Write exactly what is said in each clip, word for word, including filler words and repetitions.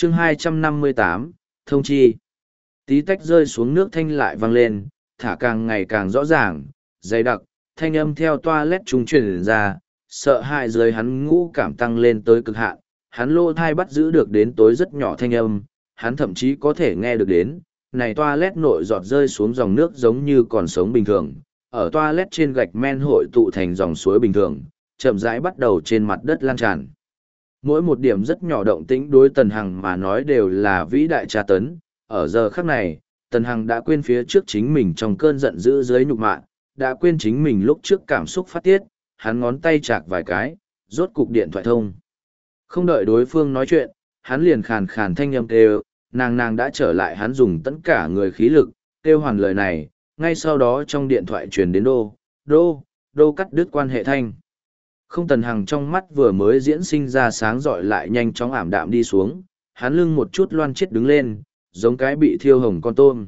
chương hai trăm năm mươi tám, thông chi. Tí tách rơi xuống nước thanh lại vang lên, thả càng ngày càng rõ ràng, dày đặc, thanh âm theo toilet trung truyền ra, sợ hãi dưới hắn ngũ cảm tăng lên tới cực hạn, hắn lô thai bắt giữ được đến tối rất nhỏ thanh âm, hắn thậm chí có thể nghe được đến, này toilet nội giọt rơi xuống dòng nước giống như còn sống bình thường, ở toilet trên gạch men hội tụ thành dòng suối bình thường, chậm rãi bắt đầu trên mặt đất lan tràn. Mỗi một điểm rất nhỏ động tĩnh đối Tần Hằng mà nói đều là vĩ đại tra tấn, ở giờ khắc này, Tần Hằng đã quên phía trước chính mình trong cơn giận dữ dưới nhục mạ, đã quên chính mình lúc trước cảm xúc phát tiết, hắn ngón tay chạc vài cái, rốt cục điện thoại thông. Không đợi đối phương nói chuyện, hắn liền khàn khàn thanh âm kêu, nàng nàng đã trở lại, hắn dùng tất cả người khí lực, kêu hoàn lời này, ngay sau đó trong điện thoại truyền đến đô, đô, đô cắt đứt quan hệ thanh. Không, Tần Hằng trong mắt vừa mới diễn sinh ra sáng rọi lại nhanh chóng ảm đạm đi xuống, hắn lưng một chút loan chết đứng lên, giống cái bị thiêu hồng con tôm.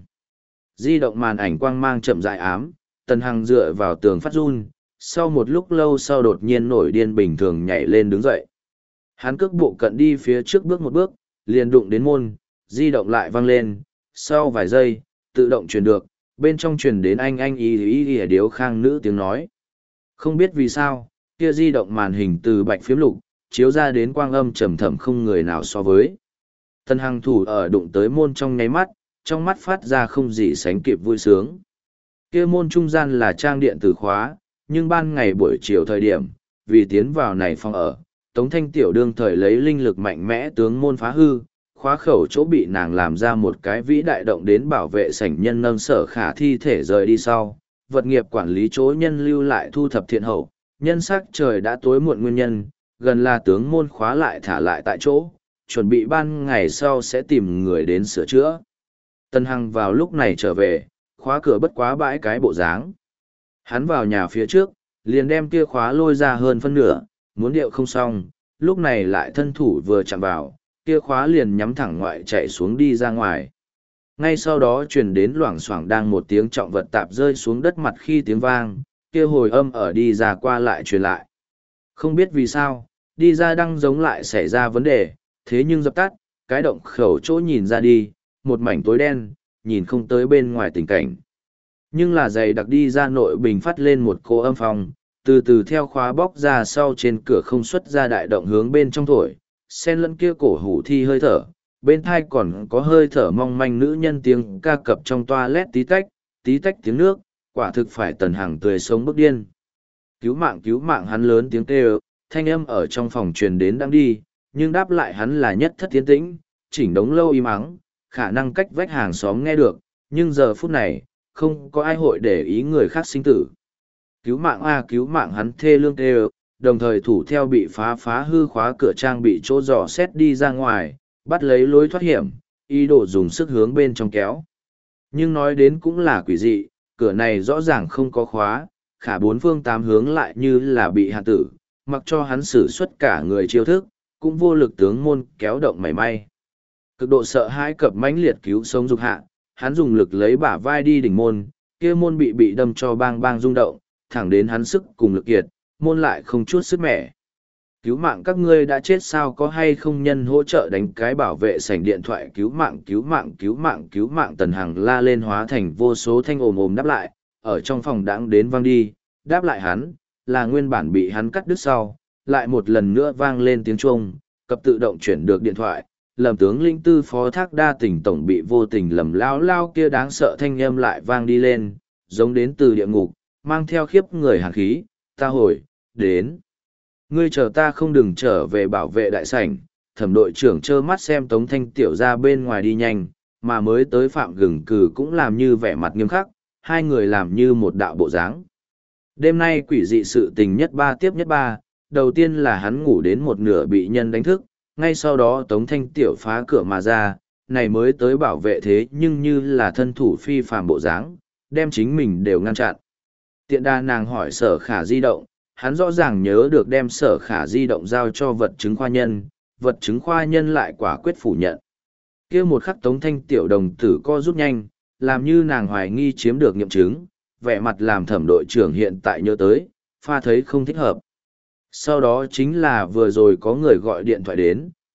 Di động màn ảnh quang mang chậm rãi ám, Tần Hằng dựa vào tường phát run, sau một lúc lâu sau đột nhiên nổi điên bình thường nhảy lên đứng dậy. Hắn cước bộ cận đi phía trước bước một bước, liền đụng đến môn, di động lại vang lên, sau vài giây, tự động truyền được, bên trong truyền đến anh anh y y y điếu khang nữ tiếng nói. Không biết vì sao, kia di động màn hình từ bạch phiếm lục, chiếu ra đến quang âm trầm thầm không người nào so với. Tần Hằng thủ ở đụng tới môn trong nháy mắt, trong mắt phát ra không gì sánh kịp vui sướng. Kia môn trung gian là trang điện tử khóa, nhưng ban ngày buổi chiều thời điểm, vì tiến vào này phòng ở, Tống Thanh Tiểu đương thời lấy linh lực mạnh mẽ tướng môn phá hư, khóa khẩu chỗ bị nàng làm ra một cái vĩ đại động đến bảo vệ sảnh nhân nâng Sở Khả thi thể rời đi sau, vật nghiệp quản lý chỗ nhân lưu lại thu thập thiện hậu, nhân sắc trời đã tối muộn nguyên nhân, gần là tướng môn khóa lại thả lại tại chỗ, chuẩn bị ban ngày sau sẽ tìm người đến sửa chữa. Tần Hằng vào lúc này trở về, khóa cửa bất quá bãi cái bộ dáng. Hắn vào nhà phía trước, liền đem kia khóa lôi ra hơn phân nửa, muốn điệu không xong, lúc này lại thân thủ vừa chạm vào, kia khóa liền nhắm thẳng ngoại chạy xuống đi ra ngoài. Ngay sau đó truyền đến loảng xoảng đang một tiếng trọng vật tạp rơi xuống đất mặt khi tiếng vang, kia hồi âm ở đi ra qua lại truyền lại. Không biết vì sao, đi ra đang giống lại xảy ra vấn đề, thế nhưng dập tắt, cái động khẩu chỗ nhìn ra đi, một mảnh tối đen, nhìn không tới bên ngoài tình cảnh. Nhưng là giày đặc đi ra nội bình phát lên một cô âm phong, từ từ theo khóa bóc ra sau trên cửa không xuất ra đại động hướng bên trong thổi, sen lẫn kia cổ hủ thi hơi thở, bên thai còn có hơi thở mong manh nữ nhân tiếng ca cập trong toilet tí tách, tí tách tiếng nước, quả thực phải Tần Hằng tươi sống bức điên. Cứu mạng cứu mạng, hắn lớn tiếng kêu, thanh âm ở trong phòng truyền đến đang đi, nhưng đáp lại hắn là nhất thất tiến tĩnh, chỉnh đống lâu im ắng, khả năng cách vách hàng xóm nghe được, nhưng giờ phút này, không có ai hội để ý người khác sinh tử. Cứu mạng a cứu mạng, hắn thê lương kêu, đồng thời thủ theo bị phá phá hư khóa cửa trang bị chỗ dò xét đi ra ngoài, bắt lấy lối thoát hiểm, ý đồ dùng sức hướng bên trong kéo. Nhưng nói đến cũng là quỷ dị, cửa này rõ ràng không có khóa, khả bốn phương tám hướng lại như là bị hạn tử, mặc cho hắn sử xuất cả người chiêu thức, cũng vô lực tướng môn kéo động mảy may. Cực độ sợ hãi cập mãnh liệt cứu sống dục hạ, hắn dùng lực lấy bả vai đi đỉnh môn, kia môn bị bị đâm cho bang bang rung động, thẳng đến hắn sức cùng lực kiệt, môn lại không chút sức mẻ. Cứu mạng, các ngươi đã chết sao, có hay không nhân hỗ trợ đánh cái bảo vệ sảnh điện thoại, cứu mạng cứu mạng cứu mạng cứu mạng. Tần Hằng la lên hóa thành vô số thanh ồm ồm đáp lại, ở trong phòng đãng đến vang đi, đáp lại hắn, là nguyên bản bị hắn cắt đứt sau, lại một lần nữa vang lên tiếng chuông, cập tự động chuyển được điện thoại. Lầm tướng linh tư phó thác đa tình tổng bị vô tình lầm lao lao kia đáng sợ thanh âm lại vang đi lên, giống đến từ địa ngục, mang theo khiếp người hàn khí, ta hồi, đến. Ngươi chờ ta không đừng trở về bảo vệ đại sảnh, thẩm đội trưởng trơ mắt xem Tống Thanh Tiểu ra bên ngoài đi nhanh, mà mới tới Phạm Gừng Cừ cũng làm như vẻ mặt nghiêm khắc, hai người làm như một đạo bộ dáng. Đêm nay quỷ dị sự tình nhất ba tiếp nhất ba, đầu tiên là hắn ngủ đến một nửa bị nhân đánh thức, ngay sau đó Tống Thanh Tiểu phá cửa mà ra, này mới tới bảo vệ thế nhưng như là thân thủ phi phàm bộ dáng, đem chính mình đều ngăn chặn. Tiện đa nàng hỏi Sở Khả di động, hắn rõ ràng nhớ được đem Sở Khả di động giao cho vật chứng khoa nhân, vật chứng khoa nhân lại quả quyết phủ nhận. Kia một khắc Tống Thanh Tiểu đồng tử co rút nhanh, làm như nàng hoài nghi chiếm được nghiệm chứng, vẻ mặt làm thẩm đội trưởng hiện tại nhớ tới, pha thấy không thích hợp. Sau đó chính là vừa rồi có người gọi điện thoại đến,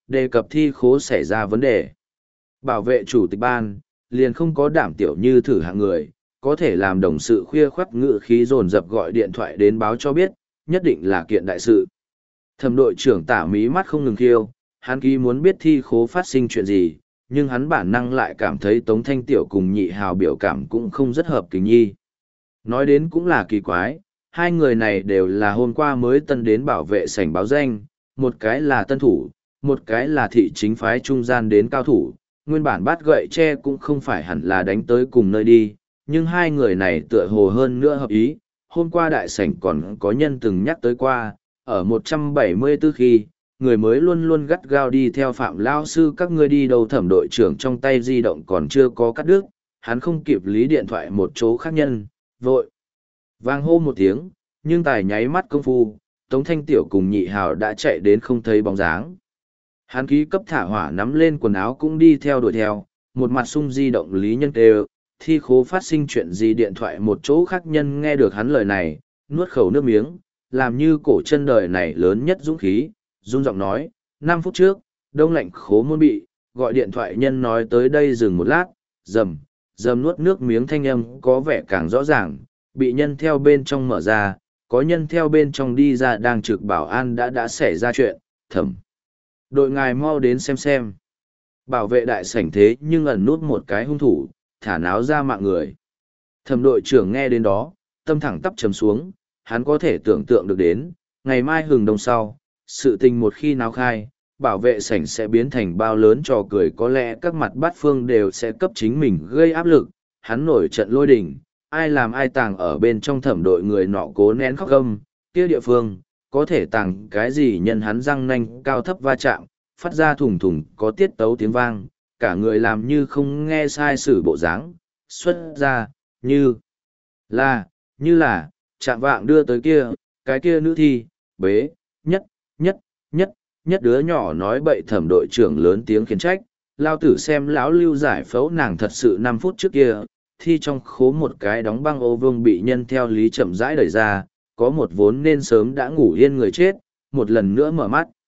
đề cập thi khố xảy ra vấn đề. Bảo vệ chủ tịch ban, liền không có đảm tiểu như thử hạng người, có thể làm đồng sự khuya khoắt ngự khí dồn dập gọi điện thoại đến báo cho biết, nhất định là kiện đại sự. Thẩm đội trưởng tả mí mắt không ngừng khiêu, hắn ký muốn biết thi khố phát sinh chuyện gì, nhưng hắn bản năng lại cảm thấy Tống Thanh Tiểu cùng nhị hào biểu cảm cũng không rất hợp kính nhi. Nói đến cũng là kỳ quái, hai người này đều là hôm qua mới tân đến bảo vệ sảnh báo danh, một cái là tân thủ, một cái là thị chính phái trung gian đến cao thủ, nguyên bản bát gậy tre cũng không phải hẳn là đánh tới cùng nơi đi, nhưng hai người này tựa hồ hơn nữa hợp ý. Hôm qua đại sảnh còn có nhân từng nhắc tới qua, ở một trăm bảy mươi tư khi, người mới luôn luôn gắt gao đi theo Phạm Lao Sư các ngươi đi đâu. Thẩm đội trưởng trong tay di động còn chưa có cắt đứt, hắn không kịp lý điện thoại một chỗ khác nhân, vội. Vang hô một tiếng, nhưng tài nháy mắt công phu, Tống Thanh Tiểu cùng nhị hào đã chạy đến không thấy bóng dáng. Hắn ký cấp thả hỏa nắm lên quần áo cũng đi theo đuổi theo, một mặt sung di động lý nhân kêu, thi khố phát sinh chuyện gì điện thoại một chỗ khác nhân nghe được hắn lời này, nuốt khẩu nước miếng, làm như cổ chân đời này lớn nhất dũng khí, run giọng nói, năm phút trước, đông lạnh khố môn bị, gọi điện thoại nhân nói tới đây dừng một lát, dầm, dầm nuốt nước miếng thanh âm có vẻ càng rõ ràng, bị nhân theo bên trong mở ra, có nhân theo bên trong đi ra đang trực bảo an đã đã xảy ra chuyện, thẩm. Đội ngài mau đến xem xem. Bảo vệ đại sảnh thế nhưng ẩn nút một cái hung thủ, thả náo ra mạng người. Thẩm đội trưởng nghe đến đó, tâm thẳng tắp chầm xuống, hắn có thể tưởng tượng được đến, ngày mai hừng đông sau, sự tình một khi náo khai, bảo vệ sảnh sẽ biến thành bao lớn trò cười, có lẽ các mặt bát phương đều sẽ cấp chính mình gây áp lực, hắn nổi trận lôi đình, ai làm ai tàng ở bên trong thẩm đội người nọ cố nén khóc gâm, kia địa phương, có thể tàng cái gì nhân hắn răng nanh cao thấp va chạm, phát ra thùng thùng có tiết tấu tiếng vang, cả người làm như không nghe sai sử bộ dáng, xuất ra, như là, như là, chạm vạng đưa tới kia, cái kia nữ thi, bế, nhất, nhất, nhất, nhất đứa nhỏ nói bậy. Thẩm đội trưởng lớn tiếng khiển trách, lao tử xem lão lưu giải phẫu nàng thật sự năm phút trước kia, thi trong khố một cái đóng băng ô vương bị nhân theo lý chậm rãi đẩy ra, có một vốn nên sớm đã ngủ yên người chết, một lần nữa mở mắt.